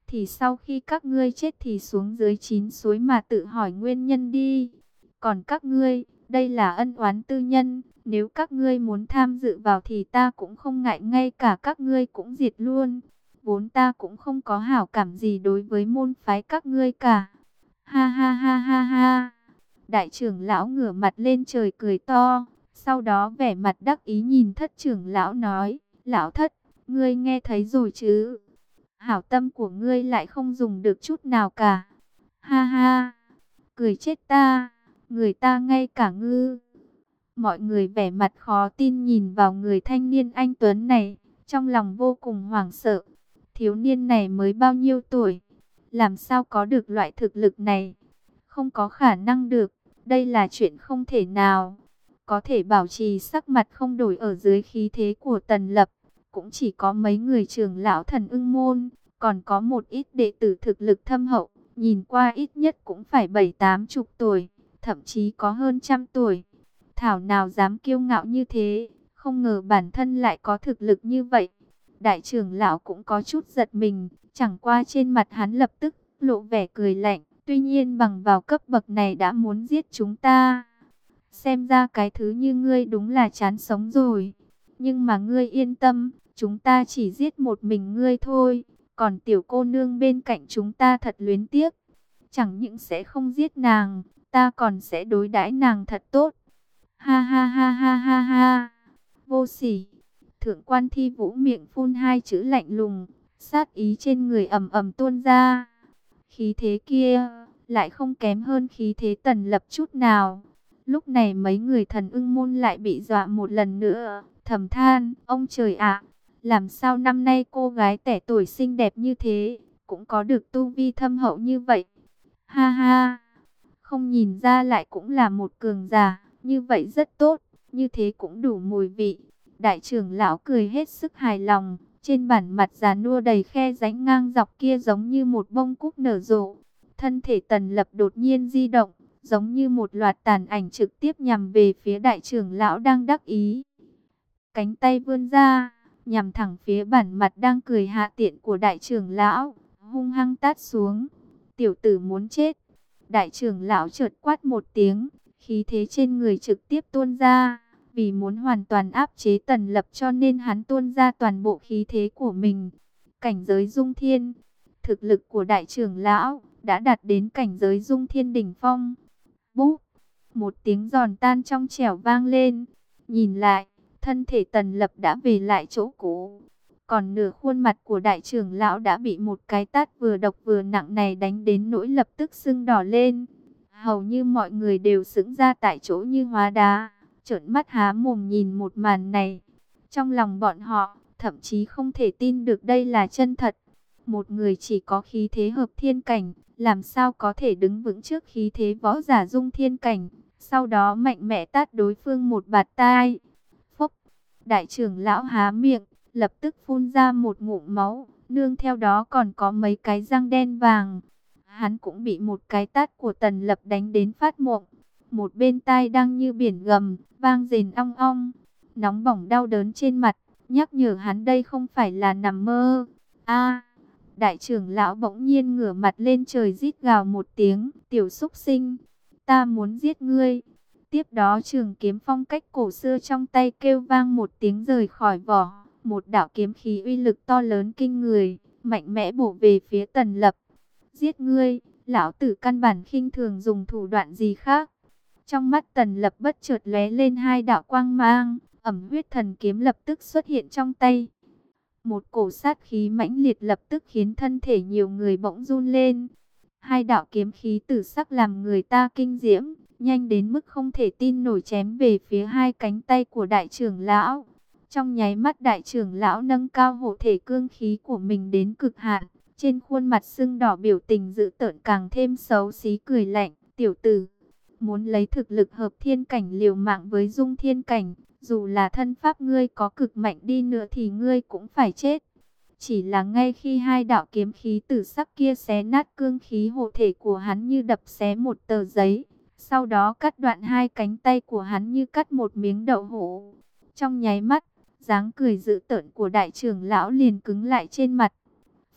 thì sau khi các ngươi chết thì xuống dưới chín suối mà tự hỏi nguyên nhân đi. Còn các ngươi, đây là ân oán tư nhân, nếu các ngươi muốn tham dự vào thì ta cũng không ngại, ngay cả các ngươi cũng diệt luôn. Vốn ta cũng không có hảo cảm gì đối với môn phái các ngươi cả. Ha ha ha ha ha. Đại trưởng lão ngửa mặt lên trời cười to, sau đó vẻ mặt đắc ý nhìn thất trưởng lão nói, lão thất, ngươi nghe thấy rồi chứ? Hảo tâm của ngươi lại không dùng được chút nào cả. Ha ha, cười chết ta, người ta ngay cả ngư. Mọi người vẻ mặt khó tin nhìn vào người thanh niên anh tuấn này, trong lòng vô cùng hoảng sợ. Thiếu niên này mới bao nhiêu tuổi? Làm sao có được loại thực lực này? Không có khả năng được, đây là chuyện không thể nào. Có thể bảo trì sắc mặt không đổi ở dưới khí thế của Tần Lập, cũng chỉ có mấy người trưởng lão Thần Ưng môn, còn có một ít đệ tử thực lực thâm hậu, nhìn qua ít nhất cũng phải bảy tám chục tuổi, thậm chí có hơn trăm tuổi. Thảo nào dám kiêu ngạo như thế, không ngờ bản thân lại có thực lực như vậy. Đại trưởng lão cũng có chút giật mình, chẳng qua trên mặt hắn lập tức lộ vẻ cười lạnh. Tuy nhiên bằng vào cấp bậc này đã muốn giết chúng ta. Xem ra cái thứ như ngươi đúng là chán sống rồi. Nhưng mà ngươi yên tâm, chúng ta chỉ giết một mình ngươi thôi. Còn tiểu cô nương bên cạnh chúng ta thật luyến tiếc. Chẳng những sẽ không giết nàng, ta còn sẽ đối đãi nàng thật tốt. Ha ha ha ha ha ha. Vô sỉ. Thượng quan Thi Vũ miệng phun hai chữ lạnh lùng, sát ý trên người ầm ầm tuôn ra. Khí thế kia lại không kém hơn khí thế Tần Lập chút nào. Lúc này mấy người Thần Ưng môn lại bị dọa một lần nữa, thầm than, ông trời ạ, làm sao năm nay cô gái trẻ tuổi xinh đẹp như thế, cũng có được tu vi thâm hậu như vậy. Ha ha, không nhìn ra lại cũng là một cường giả, như vậy rất tốt, như thế cũng đủ mùi vị. Đại trưởng lão cười hết sức hài lòng, trên bản mặt già nua đầy khe rãnh ngang dọc kia giống như một bông cúc nở rộ. Thân thể Tần Lập đột nhiên di động, giống như một loạt tàn ảnh trực tiếp nhằm về phía đại trưởng lão đang đắc ý. Cánh tay vươn ra, nhằm thẳng phía bản mặt đang cười hạ tiện của đại trưởng lão, hung hăng tát xuống. Tiểu tử muốn chết. Đại trưởng lão chợt quát một tiếng, khí thế trên người trực tiếp tuôn ra. Vì muốn hoàn toàn áp chế Tần Lập cho nên hắn tuôn ra toàn bộ khí thế của mình. Cảnh giới dung thiên, thực lực của đại trưởng lão đã đạt đến cảnh giới dung thiên đỉnh phong. Búp, một tiếng giòn tan trong trẻo vang lên. Nhìn lại, thân thể Tần Lập đã về lại chỗ cũ. Còn nửa khuôn mặt của đại trưởng lão đã bị một cái tát vừa độc vừa nặng này đánh đến nỗi lập tức sưng đỏ lên. Hầu như mọi người đều sững ra tại chỗ như hóa đá, trợn mắt há mồm nhìn một màn này. Trong lòng bọn họ, thậm chí không thể tin được đây là chân thật. Một người chỉ có khí thế hợp thiên cảnh, làm sao có thể đứng vững trước khí thế võ giả dung thiên cảnh, sau đó mạnh mẽ tát đối phương một bạt tai. Phốc, đại trưởng lão há miệng, lập tức phun ra một ngụm máu, nương theo đó còn có mấy cái răng đen vàng. Hắn cũng bị một cái tát của Tần Lập đánh đến phát mộng. Một bên tai đang như biển gầm, vang rền ong ong. Nóng bỏng đau đớn trên mặt, nhắc nhở hắn đây không phải là nằm mơ. A, đại trưởng lão bỗng nhiên ngửa mặt lên trời rít gào một tiếng, tiểu súc sinh, ta muốn giết ngươi. Tiếp đó trường kiếm phong cách cổ xưa trong tay kêu vang một tiếng rời khỏi vỏ. Một đạo kiếm khí uy lực to lớn kinh người, mạnh mẽ bổ về phía Tần Lập. Giết ngươi, lão tử căn bản khinh thường dùng thủ đoạn gì khác. Trong mắt Tần Lập bất chợt lóe lên hai đạo quang mang, ẩm huyết thần kiếm lập tức xuất hiện trong tay. Một cổ sát khí mãnh liệt lập tức khiến thân thể nhiều người bỗng run lên. Hai đạo kiếm khí tử sắc làm người ta kinh diễm, nhanh đến mức không thể tin nổi chém về phía hai cánh tay của đại trưởng lão. Trong nháy mắt đại trưởng lão nâng cao hộ thể cương khí của mình đến cực hạn, trên khuôn mặt sưng đỏ biểu tình dữ tợn càng thêm xấu xí cười lạnh, tiểu tử. Muốn lấy thực lực hợp thiên cảnh liều mạng với dung thiên cảnh, dù là thân pháp ngươi có cực mạnh đi nữa thì ngươi cũng phải chết. Chỉ là ngay khi hai đạo kiếm khí tử sắc kia xé nát cương khí hộ thể của hắn như đập xé một tờ giấy, sau đó cắt đoạn hai cánh tay của hắn như cắt một miếng đậu hũ. Trong nháy mắt, dáng cười dữ tợn của đại trưởng lão liền cứng lại trên mặt.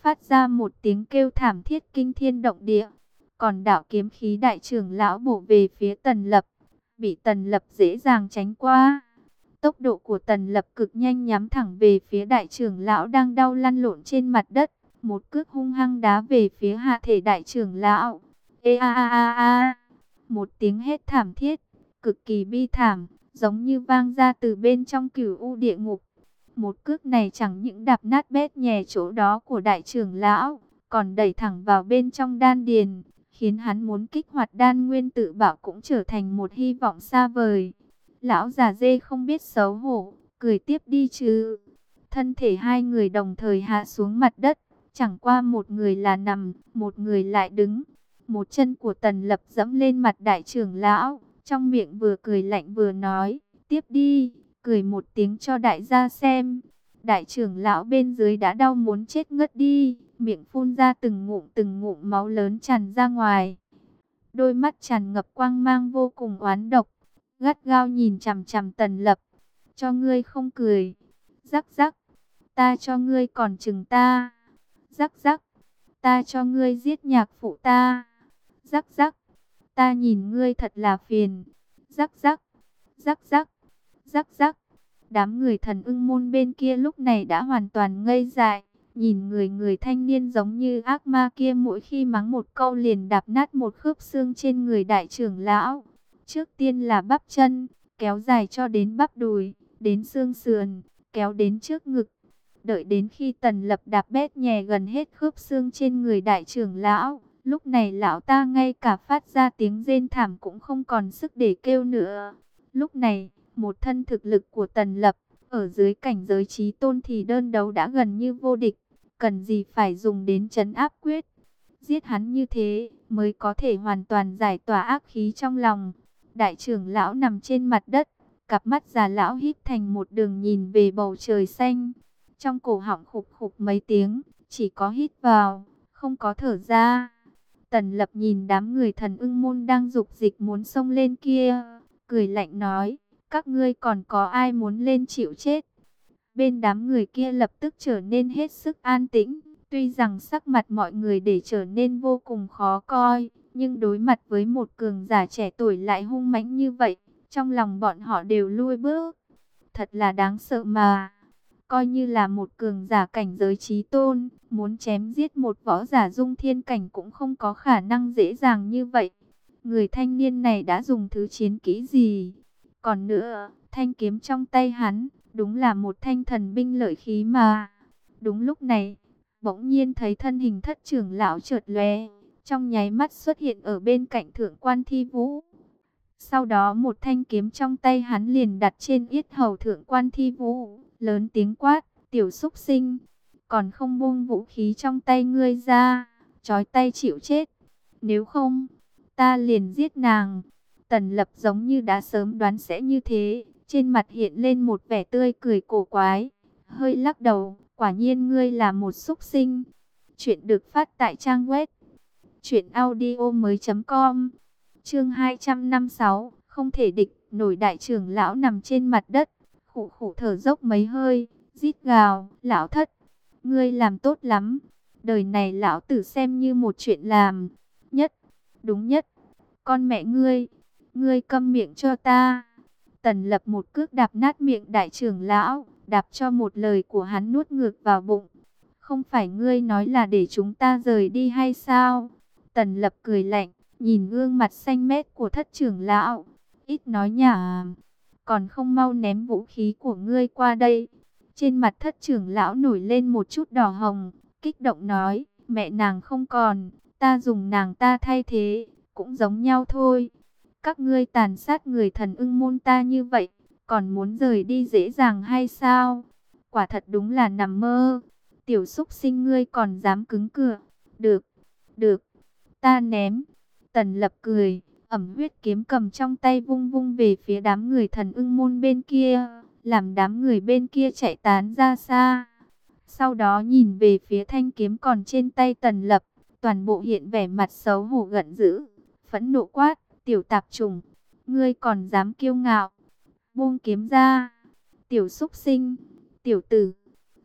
phát ra một tiếng kêu thảm thiết kinh thiên động địa. Còn đạo kiếm khí đại trưởng lão bổ về phía Tần Lập, bị Tần Lập dễ dàng tránh qua. Tốc độ của Tần Lập cực nhanh, nhắm thẳng về phía đại trưởng lão đang đau lăn lộn trên mặt đất, một cước hung hăng đá về phía hạ thể đại trưởng lão. Ê a a a a, một tiếng hét thảm thiết, cực kỳ bi thảm, giống như vang ra từ bên trong cửu u địa ngục. Một cước này chẳng những đạp nát bét nhè chỗ đó của đại trưởng lão, còn đẩy thẳng vào bên trong đan điền, khiến hắn muốn kích hoạt đan nguyên tự bảo cũng trở thành một hy vọng xa vời. Lão già dê không biết xấu hổ, cười tiếp đi chứ. Thân thể hai người đồng thời hạ xuống mặt đất, chẳng qua một người là nằm, một người lại đứng. Một chân của Tần Lập dẫm lên mặt đại trưởng lão, trong miệng vừa cười lạnh vừa nói, tiếp đi, cười một tiếng cho đại gia xem. Đại trưởng lão bên dưới đã đau muốn chết ngất đi, miệng phun ra từng ngụm từng ngụm máu lớn tràn ra ngoài. Đôi mắt tràn ngập quang mang vô cùng oán độc, gắt gao nhìn chằm chằm Tần Lập. Cho ngươi không cười. Rắc rắc. Ta cho ngươi còn chừng ta. Rắc rắc. Ta cho ngươi giết nhạc phụ ta. Rắc rắc. Ta nhìn ngươi thật là phiền. Rắc rắc. Rắc rắc. Rắc rắc. Đám người thần ưng môn bên kia lúc này đã hoàn toàn ngây dại. Nhìn người người thanh niên giống như ác ma kia mỗi khi mắng một câu liền đạp nát một khớp xương trên người đại trưởng lão. Trước tiên là bắp chân, kéo dài cho đến bắp đùi, đến xương sườn, kéo đến trước ngực. Đợi đến khi Tần Lập đạp bét nhè gần hết khớp xương trên người đại trưởng lão, lúc này lão ta ngay cả phát ra tiếng rên thảm cũng không còn sức để kêu nữa. Lúc này, một thân thực lực của Tần Lập, ở dưới cảnh giới chí tôn thì đơn đấu đã gần như vô địch, cần gì phải dùng đến trấn áp quyết. Giết hắn như thế, mới có thể hoàn toàn giải tỏa ác khí trong lòng. Đại trưởng lão nằm trên mặt đất, cặp mắt già lão híp thành một đường nhìn về bầu trời xanh. Trong cổ họng khục khục mấy tiếng, chỉ có hít vào, không có thở ra. Tần Lập nhìn đám người thần ưng môn đang dục dịch muốn xông lên kia, cười lạnh nói, các ngươi còn có ai muốn lên chịu chết? Bên đám người kia lập tức trở nên hết sức an tĩnh, tuy rằng sắc mặt mọi người để trở nên vô cùng khó coi, nhưng đối mặt với một cường giả trẻ tuổi lại hung mãnh như vậy, trong lòng bọn họ đều lui bước. Thật là đáng sợ mà. Coi như là một cường giả cảnh giới chí tôn, muốn chém giết một võ giả dung thiên cảnh cũng không có khả năng dễ dàng như vậy. Người thanh niên này đã dùng thứ chiến kỹ gì? Còn nữa, thanh kiếm trong tay hắn, đúng là một thanh thần binh lợi khí mà. Đúng lúc này, bỗng nhiên thấy thân hình thất trưởng lão chợt lóe, trong nháy mắt xuất hiện ở bên cạnh Thượng Quan Thi Vũ. Sau đó một thanh kiếm trong tay hắn liền đặt trên yết hầu Thượng Quan Thi Vũ, lớn tiếng quát, tiểu súc sinh, còn không buông vũ khí trong tay ngươi ra, trói tay chịu chết, nếu không, ta liền giết nàng. Tần Lập giống như đã sớm đoán sẽ như thế, trên mặt hiện lên một vẻ tươi cười cổ quái, hơi lắc đầu, quả nhiên ngươi là một súc sinh. Chuyện được phát tại trang web truyện audio mới chấm com. Chương hai trăm năm mươi sáu, không thể địch nổi. Đại trưởng lão nằm trên mặt đất, khụ khụ thở dốc mấy hơi, rít gào, lão thất, ngươi làm tốt lắm, đời này lão tử xem như một chuyện làm, nhất, đúng nhất, con mẹ ngươi, ngươi câm miệng cho ta. Tần Lập một cước đạp nát miệng đại trưởng lão, đạp cho một lời của hắn nuốt ngược vào bụng. Không phải ngươi nói là để chúng ta rời đi hay sao? Tần Lập cười lạnh, nhìn gương mặt xanh mét của thất trưởng lão, ít nói nhảm, còn không mau ném vũ khí của ngươi qua đây. Trên mặt thất trưởng lão nổi lên một chút đỏ hồng, kích động nói, mẹ nàng không còn, ta dùng nàng ta thay thế, cũng giống nhau thôi. Các ngươi tàn sát người thần ưng môn ta như vậy, còn muốn rời đi dễ dàng hay sao? Quả thật đúng là nằm mơ. Tiểu súc sinh ngươi còn dám cứng cửa. Được, được, ta ném. Tần Lập cười, ẩm huyết kiếm cầm trong tay vung vung về phía đám người thần ưng môn bên kia, làm đám người bên kia chạy tán ra xa. Sau đó nhìn về phía thanh kiếm còn trên tay Tần Lập, toàn bộ hiện vẻ mặt xấu hổ giận dữ, phẫn nộ quát, tiểu tạp trùng, ngươi còn dám kiêu ngạo, buông kiếm ra, tiểu súc sinh, tiểu tử,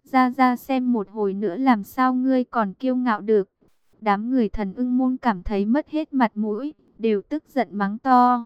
Ra ra xem một hồi nữa làm sao ngươi còn kiêu ngạo được. Đám người Thần Ưng môn cảm thấy mất hết mặt mũi, đều tức giận mắng to.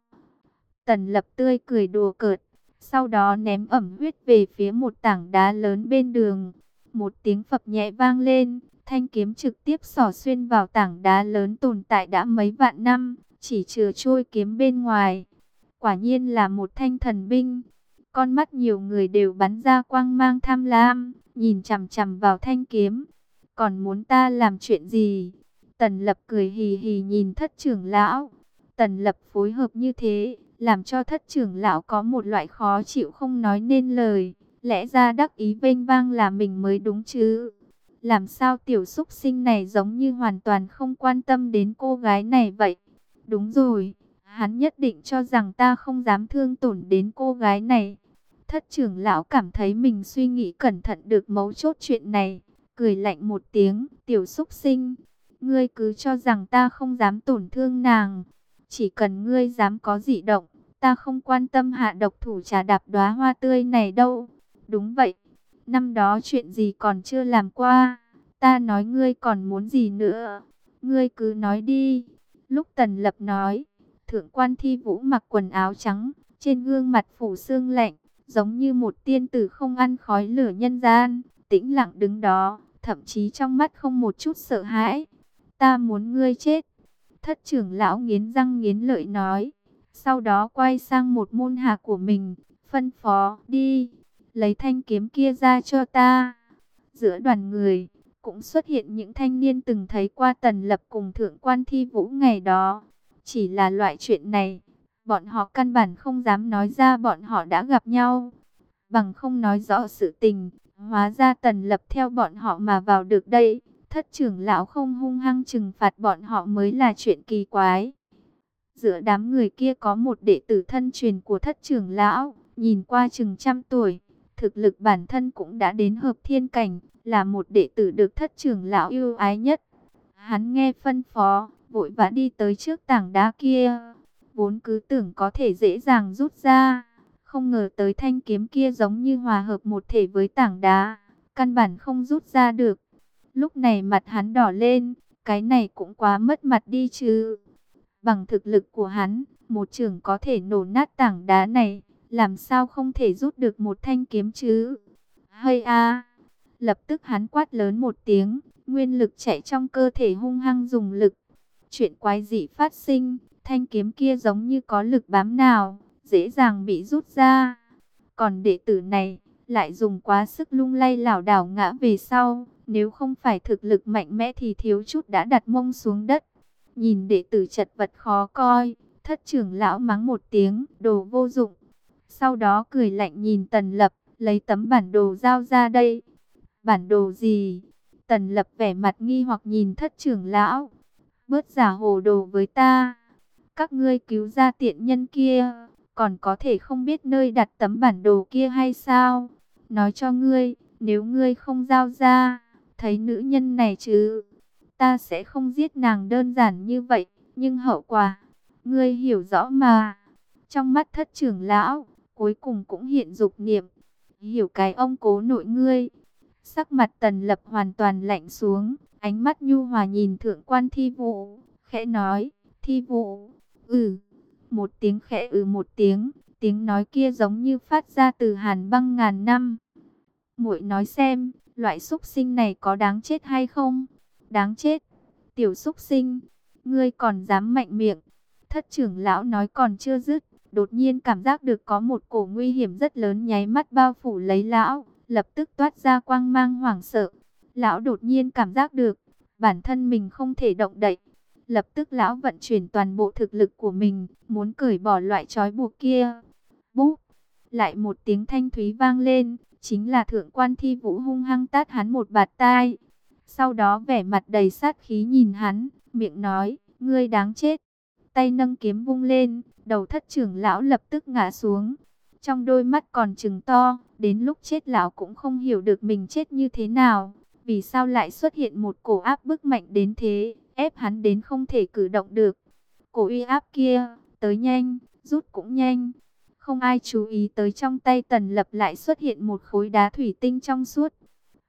Tần Lập tươi cười đùa cợt, sau đó ném ẩm huyết về phía một tảng đá lớn bên đường. Một tiếng phập nhẹ vang lên, thanh kiếm trực tiếp xỏ xuyên vào tảng đá lớn tồn tại đã mấy vạn năm, chỉ chừa trôi kiếm bên ngoài. Quả nhiên là một thanh thần binh. Con mắt nhiều người đều bắn ra quang mang tham lam, nhìn chằm chằm vào thanh kiếm. Còn muốn ta làm chuyện gì? Tần Lập cười hì hì nhìn thất trưởng lão. Tần Lập phối hợp như thế, làm cho thất trưởng lão có một loại khó chịu không nói nên lời. Lẽ ra đắc ý vênh vang là mình mới đúng chứ. Làm sao tiểu súc sinh này giống như hoàn toàn không quan tâm đến cô gái này vậy? Đúng rồi, hắn nhất định cho rằng ta không dám thương tổn đến cô gái này. Thất trưởng lão cảm thấy mình suy nghĩ cẩn thận được mấu chốt chuyện này. Cười lạnh một tiếng, tiểu súc sinh. Ngươi cứ cho rằng ta không dám tổn thương nàng. Chỉ cần ngươi dám có dị động, ta không quan tâm hạ độc thủ trà đạp đóa hoa tươi này đâu. Đúng vậy, năm đó chuyện gì còn chưa làm qua, ta nói ngươi còn muốn gì nữa. Ngươi cứ nói đi. Lúc Tần Lập nói, thượng quan Thi Vũ mặc quần áo trắng, trên gương mặt phủ sương lạnh, giống như một tiên tử không ăn khói lửa nhân gian, tĩnh lặng đứng đó, thậm chí trong mắt không một chút sợ hãi. Ta muốn ngươi chết. Thất trưởng lão nghiến răng nghiến lợi nói. Sau đó quay sang một môn hạ của mình, phân phó, đi, lấy thanh kiếm kia ra cho ta. Giữa đoàn người, cũng xuất hiện những thanh niên từng thấy qua Tần Lập cùng thượng quan Thi Vũ ngày đó. Chỉ là loại chuyện này, bọn họ căn bản không dám nói ra bọn họ đã gặp nhau. Bằng không nói rõ sự tình, hóa ra Tần Lập theo bọn họ mà vào được đây. Thất trưởng lão không hung hăng trừng phạt bọn họ mới là chuyện kỳ quái. Giữa đám người kia có một đệ tử thân truyền của thất trưởng lão, nhìn qua chừng trăm tuổi. Thực lực bản thân cũng đã đến hợp thiên cảnh, là một đệ tử được thất trưởng lão yêu ái nhất. Hắn nghe phân phó, vội vã đi tới trước tảng đá kia. Vốn cứ tưởng có thể dễ dàng rút ra, không ngờ tới thanh kiếm kia giống như hòa hợp một thể với tảng đá, căn bản không rút ra được. Lúc này mặt hắn đỏ lên, cái này cũng quá mất mặt đi chứ. Bằng thực lực của hắn, một chưởng có thể nổ nát tảng đá này, làm sao không thể rút được một thanh kiếm chứ? Hay a! Lập tức hắn quát lớn một tiếng, nguyên lực chạy trong cơ thể hung hăng dùng lực. Chuyện quái dị phát sinh, thanh kiếm kia giống như có lực bám nào, dễ dàng bị rút ra. Còn đệ tử này, lại dùng quá sức lung lay lảo đảo ngã về sau. Nếu không phải thực lực mạnh mẽ thì thiếu chút đã đặt mông xuống đất. Nhìn đệ tử chật vật khó coi, thất trưởng lão mắng một tiếng, đồ vô dụng. Sau đó cười lạnh nhìn Tần Lập, lấy tấm bản đồ giao ra đây. Bản đồ gì? Tần Lập vẻ mặt nghi hoặc nhìn thất trưởng lão. Bớt giả hồ đồ với ta. Các ngươi cứu ra tiện nhân kia, còn có thể không biết nơi đặt tấm bản đồ kia hay sao? Nói cho ngươi, nếu ngươi không giao ra, thấy nữ nhân này chứ, ta sẽ không giết nàng đơn giản như vậy, nhưng hậu quả, ngươi hiểu rõ mà. Trong mắt thất trưởng lão, cuối cùng cũng hiện dục niệm, hiểu cái ông cố nội ngươi. Sắc mặt Tần Lập hoàn toàn lạnh xuống, ánh mắt nhu hòa nhìn thượng quan Thi Vũ, khẽ nói, Thi Vũ, ừ, một tiếng khẽ ừ một tiếng, tiếng nói kia giống như phát ra từ hàn băng ngàn năm. Muội nói xem, loại súc sinh này có đáng chết hay không? Đáng chết. Tiểu súc sinh, ngươi còn dám mạnh miệng. Thất trưởng lão nói còn chưa dứt, đột nhiên cảm giác được có một cổ nguy hiểm rất lớn nháy mắt bao phủ lấy lão, lập tức toát ra quang mang hoảng sợ. Lão đột nhiên cảm giác được, bản thân mình không thể động đậy. Lập tức lão vận chuyển toàn bộ thực lực của mình, muốn cởi bỏ loại trói buộc kia. Búp, lại một tiếng thanh thúy vang lên, chính là thượng quan Thi Vũ hung hăng tát hắn một bạt tai. Sau đó vẻ mặt đầy sát khí nhìn hắn, miệng nói, ngươi đáng chết. Tay nâng kiếm vung lên, đầu thất trưởng lão lập tức ngã xuống. Trong đôi mắt còn trừng to, đến lúc chết lão cũng không hiểu được mình chết như thế nào. Vì sao lại xuất hiện một cổ áp bức mạnh đến thế, ép hắn đến không thể cử động được. Cổ uy áp kia, tới nhanh, rút cũng nhanh. Không ai chú ý tới trong tay Tần Lập lại xuất hiện một khối đá thủy tinh trong suốt.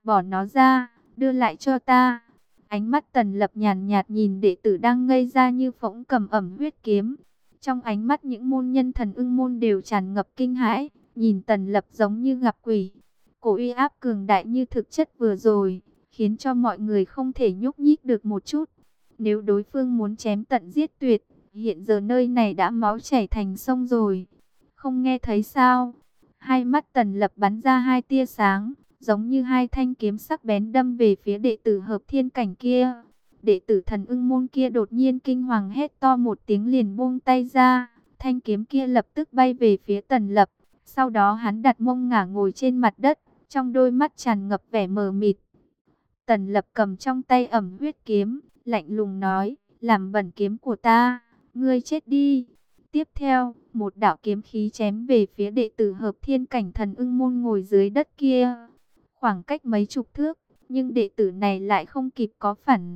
bỏ nó ra, đưa lại cho ta. Ánh mắt Tần Lập nhàn nhạt nhìn đệ tử đang ngây ra như phỗng cầm ẩm huyết kiếm. Trong ánh mắt những môn nhân Thần Ưng môn đều tràn ngập kinh hãi, nhìn Tần Lập giống như gặp quỷ. Cổ uy áp cường đại như thực chất vừa rồi, khiến cho mọi người không thể nhúc nhích được một chút. Nếu đối phương muốn chém tận giết tuyệt, hiện giờ nơi này đã máu chảy thành sông rồi. Không nghe thấy sao? Hai mắt Tần Lập bắn ra hai tia sáng, giống như hai thanh kiếm sắc bén đâm về phía đệ tử hợp thiên cảnh kia. Đệ tử Thần Ưng môn kia đột nhiên kinh hoàng hét to một tiếng liền buông tay ra. Thanh kiếm kia lập tức bay về phía Tần Lập. Sau đó hắn đặt mông ngả ngồi trên mặt đất, trong đôi mắt tràn ngập vẻ mờ mịt. Tần Lập cầm trong tay ẩm huyết kiếm, lạnh lùng nói, làm bẩn kiếm của ta, ngươi chết đi. Tiếp theo, một đạo kiếm khí chém về phía đệ tử hợp thiên cảnh Thần Ưng môn ngồi dưới đất kia. Khoảng cách mấy chục thước, nhưng đệ tử này lại không kịp có phản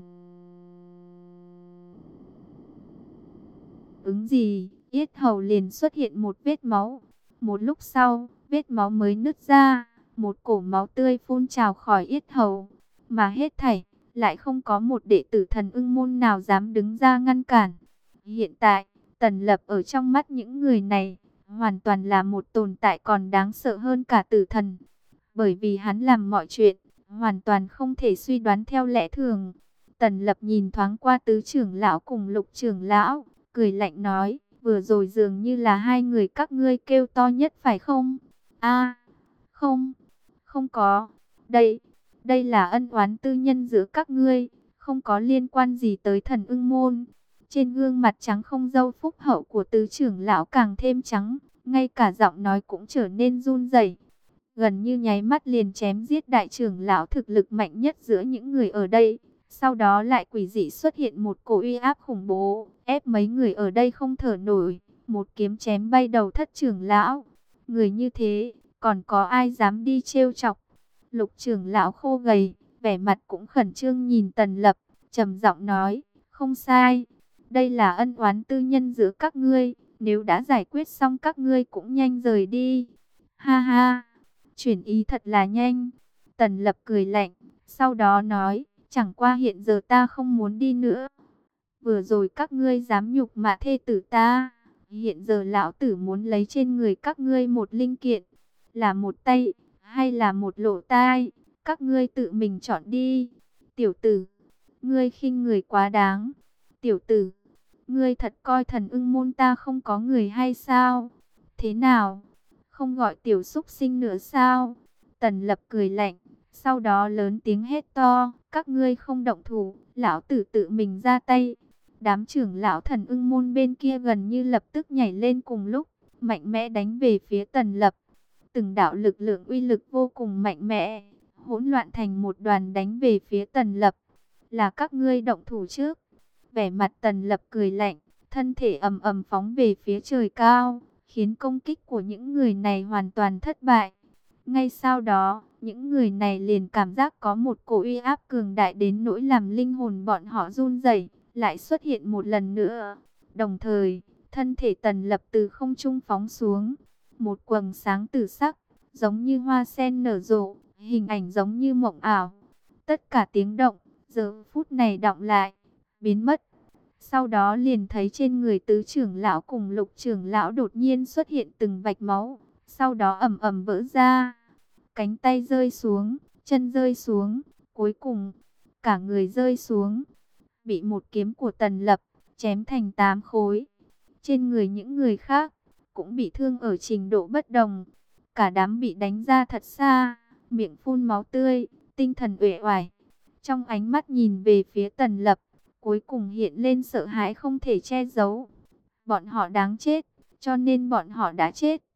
ứng gì, yết hầu liền xuất hiện một vết máu. Một lúc sau, vết máu mới nứt ra, một cổ máu tươi phun trào khỏi yết hầu. Mà hết thảy, lại không có một đệ tử Thần Ưng môn nào dám đứng ra ngăn cản. Hiện tại, Tần Lập ở trong mắt những người này, hoàn toàn là một tồn tại còn đáng sợ hơn cả tử thần. Bởi vì hắn làm mọi chuyện, hoàn toàn không thể suy đoán theo lẽ thường. Tần Lập nhìn thoáng qua tứ trưởng lão cùng lục trưởng lão, cười lạnh nói, vừa rồi dường như là hai người các ngươi kêu to nhất phải không? A, không, không có. Đây, đây là ân oán tư nhân giữa các ngươi, không có liên quan gì tới Thần Ưng môn. Trên gương mặt trắng không râu phúc hậu của tứ trưởng lão càng thêm trắng, ngay cả giọng nói cũng trở nên run rẩy. Gần như nháy mắt liền chém giết đại trưởng lão thực lực mạnh nhất giữa những người ở đây. Sau đó lại quỷ dị xuất hiện một cổ uy áp khủng bố, ép mấy người ở đây không thở nổi. Một kiếm chém bay đầu thất trưởng lão. Người như thế, còn có ai dám đi trêu chọc? Lục trưởng lão khô gầy, vẻ mặt cũng khẩn trương nhìn Tần Lập, trầm giọng nói, không sai. Đây là ân oán tư nhân giữa các ngươi, nếu đã giải quyết xong các ngươi cũng nhanh rời đi. Ha ha, chuyển ý thật là nhanh. Tần Lập cười lạnh, sau đó nói, chẳng qua hiện giờ ta không muốn đi nữa. Vừa rồi các ngươi dám nhục mạ thê tử ta, hiện giờ lão tử muốn lấy trên người các ngươi một linh kiện, là một tay, hay là một lỗ tai, các ngươi tự mình chọn đi. Tiểu tử, ngươi khinh người quá đáng. Tiểu tử, ngươi thật coi Thần Ưng môn ta không có người hay sao? Thế nào? Không gọi tiểu xúc sinh nữa sao? Tần Lập cười lạnh, sau đó lớn tiếng hét to, các ngươi không động thủ, lão tử tự mình ra tay. Đám trưởng lão Thần Ưng môn bên kia gần như lập tức nhảy lên cùng lúc, mạnh mẽ đánh về phía Tần Lập. Từng đạo lực lượng uy lực vô cùng mạnh mẽ, hỗn loạn thành một đoàn đánh về phía Tần Lập. Là các ngươi động thủ trước. Vẻ mặt Tần Lập cười lạnh, thân thể ầm ầm phóng về phía trời cao, khiến công kích của những người này hoàn toàn thất bại. Ngay sau đó, những người này liền cảm giác có một cổ uy áp cường đại đến nỗi làm linh hồn bọn họ run rẩy, lại xuất hiện một lần nữa. Đồng thời, thân thể Tần Lập từ không trung phóng xuống, một quầng sáng tử sắc, giống như hoa sen nở rộ, hình ảnh giống như mộng ảo. Tất cả tiếng động, giờ phút này đọng lại, biến mất. Sau đó liền thấy trên người tứ trưởng lão cùng lục trưởng lão đột nhiên xuất hiện từng vạch máu, sau đó ầm ầm vỡ ra. Cánh tay rơi xuống, chân rơi xuống, cuối cùng cả người rơi xuống, bị một kiếm của Tần Lập chém thành tám khối. Trên người những người khác cũng bị thương ở trình độ bất đồng. Cả đám bị đánh ra thật xa, miệng phun máu tươi, tinh thần uể oải. Trong ánh mắt nhìn về phía Tần Lập, cuối cùng hiện lên sợ hãi không thể che giấu. Bọn họ đáng chết, cho nên bọn họ đã chết.